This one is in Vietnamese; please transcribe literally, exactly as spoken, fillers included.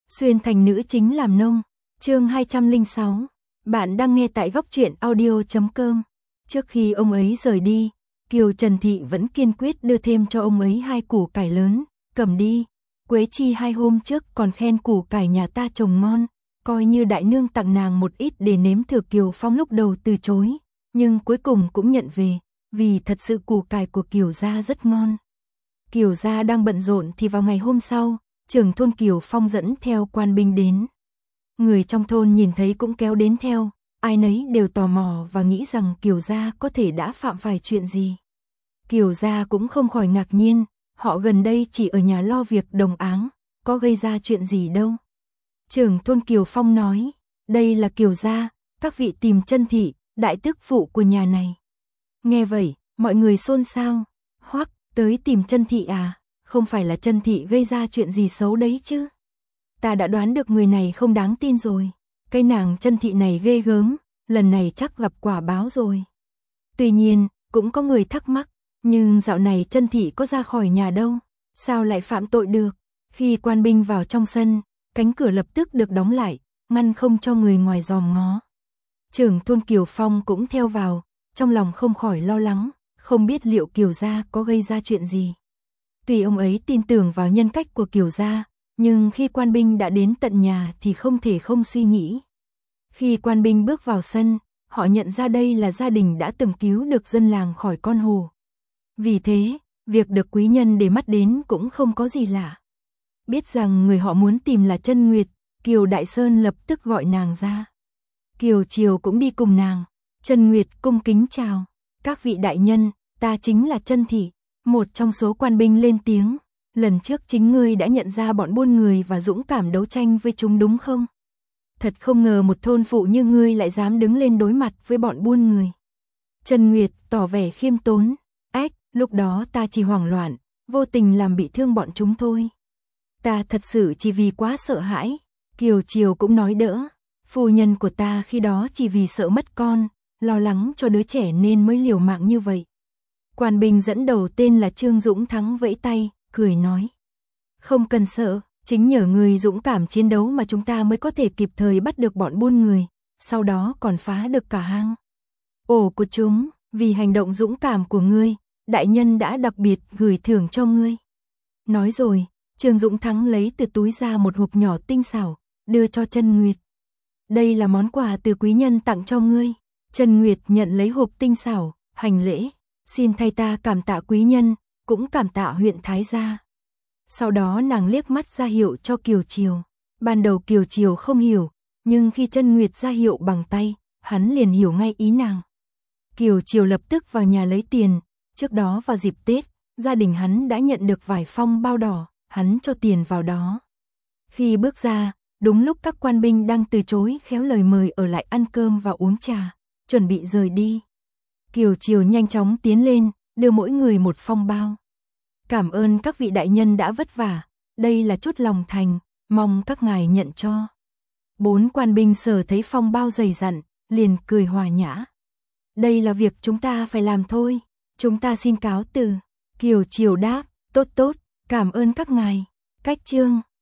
Xuyên thành nữ chính làm nông. Chương hai trăm lẻ sáu. Bạn đang nghe tại góc truyện audio chấm com. Trước khi ông ấy rời đi, Kiều Trần Thị vẫn kiên quyết đưa thêm cho ông ấy hai củ cải lớn, cầm đi. Quế Chi hai hôm trước còn khen củ cải nhà ta trồng ngon, coi như đại nương tặng nàng một ít để nếm thử. Kiều Phong lúc đầu từ chối, nhưng cuối cùng cũng nhận về, vì thật sự củ cải của Kiều gia rất ngon. Kiều gia đang bận rộn thì vào ngày hôm sau, trưởng thôn Kiều Phong dẫn theo quan binh đến. Người trong thôn nhìn thấy cũng kéo đến theo, ai nấy đều tò mò và nghĩ rằng Kiều gia có thể đã phạm phải chuyện gì. Kiều gia cũng không khỏi ngạc nhiên, họ gần đây chỉ ở nhà lo việc đồng áng, có gây ra chuyện gì đâu. Trưởng thôn Kiều Phong nói, đây là Kiều gia, các vị tìm Trân Thị, đại tước phụ của nhà này. Nghe vậy, mọi người xôn xao, hoắc, tới tìm Trân Thị à, không phải là Trân Thị gây ra chuyện gì xấu đấy chứ. Ta đã đoán được người này không đáng tin rồi, cái nàng Trân Thị này ghê gớm, lần này chắc gặp quả báo rồi. Tuy nhiên, cũng có người thắc mắc, nhưng dạo này Trân Thị có ra khỏi nhà đâu, sao lại phạm tội được. Khi quan binh vào trong sân, cánh cửa lập tức được đóng lại, ngăn không cho người ngoài dòm ngó. Trưởng thôn Kiều Phong cũng theo vào, trong lòng không khỏi lo lắng, không biết liệu Kiều gia có gây ra chuyện gì. Tuy ông ấy tin tưởng vào nhân cách của Kiều gia, nhưng khi quan binh đã đến tận nhà thì không thể không suy nghĩ. Khi quan binh bước vào sân, họ nhận ra đây là gia đình đã từng cứu được dân làng khỏi con hổ. Vì thế, việc được quý nhân để mắt đến cũng không có gì lạ. Biết rằng người họ muốn tìm là Trân Nguyệt, Kiều Đại Sơn lập tức gọi nàng ra. Kiều Triều cũng đi cùng nàng. Trân Nguyệt cung kính chào, các vị đại nhân, ta chính là Trân Thị. Một trong số quan binh lên tiếng, lần trước chính ngươi đã nhận ra bọn buôn người và dũng cảm đấu tranh với chúng đúng không? Thật không ngờ một thôn phụ như ngươi lại dám đứng lên đối mặt với bọn buôn người. Trân Nguyệt tỏ vẻ khiêm tốn, ếch, lúc đó ta chỉ hoảng loạn, vô tình làm bị thương bọn chúng thôi. Ta thật sự chỉ vì quá sợ hãi. Kiều Triều cũng nói đỡ, phu nhân của ta khi đó chỉ vì sợ mất con, lo lắng cho đứa trẻ nên mới liều mạng như vậy. Quan binh dẫn đầu tên là Trương Dũng Thắng vẫy tay, cười nói. Không cần sợ, chính nhờ người dũng cảm chiến đấu mà chúng ta mới có thể kịp thời bắt được bọn buôn người, sau đó còn phá được cả hang ổ của chúng. Vì hành động dũng cảm của ngươi, đại nhân đã đặc biệt gửi thưởng cho ngươi. Nói rồi, Trương Dũng Thắng lấy từ túi ra một hộp nhỏ tinh xảo, đưa cho Trân Nguyệt. Đây là món quà từ quý nhân tặng cho ngươi. Trân Nguyệt nhận lấy hộp tinh xảo, hành lễ. Xin thay ta cảm tạ quý nhân, cũng cảm tạ huyện Thái gia. Sau đó nàng liếc mắt ra hiệu cho Kiều Triều. Ban đầu Kiều Triều không hiểu, nhưng khi Trân Nguyệt ra hiệu bằng tay, hắn liền hiểu ngay ý nàng. Kiều Triều lập tức vào nhà lấy tiền. Trước đó vào dịp Tết, gia đình hắn đã nhận được vài phong bao đỏ, hắn cho tiền vào đó. Khi bước ra, đúng lúc các quan binh đang từ chối khéo lời mời ở lại ăn cơm và uống trà, chuẩn bị rời đi. Kiều Triều nhanh chóng tiến lên, đưa mỗi người một phong bao. Cảm ơn các vị đại nhân đã vất vả, đây là chút lòng thành, mong các ngài nhận cho. Bốn quan binh sở thấy phong bao dày dặn, liền cười hòa nhã. Đây là việc chúng ta phải làm thôi, chúng ta xin cáo từ. Kiều Triều đáp, tốt tốt, cảm ơn các ngài. Cách chương